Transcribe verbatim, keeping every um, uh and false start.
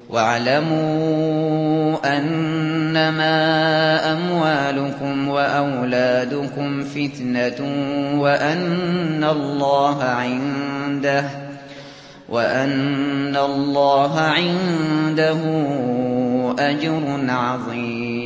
وَاعْلَمُوا أَنَّمَا أَمْوَالُكُمْ وَأَوْلَادُكُمْ فِتْنَةٌ وَأَنَّ اللَّهَ عِندَهُ وَأَنَّ اللَّهَ عِندَهُ أَجْرٌ عَظِيمٌ.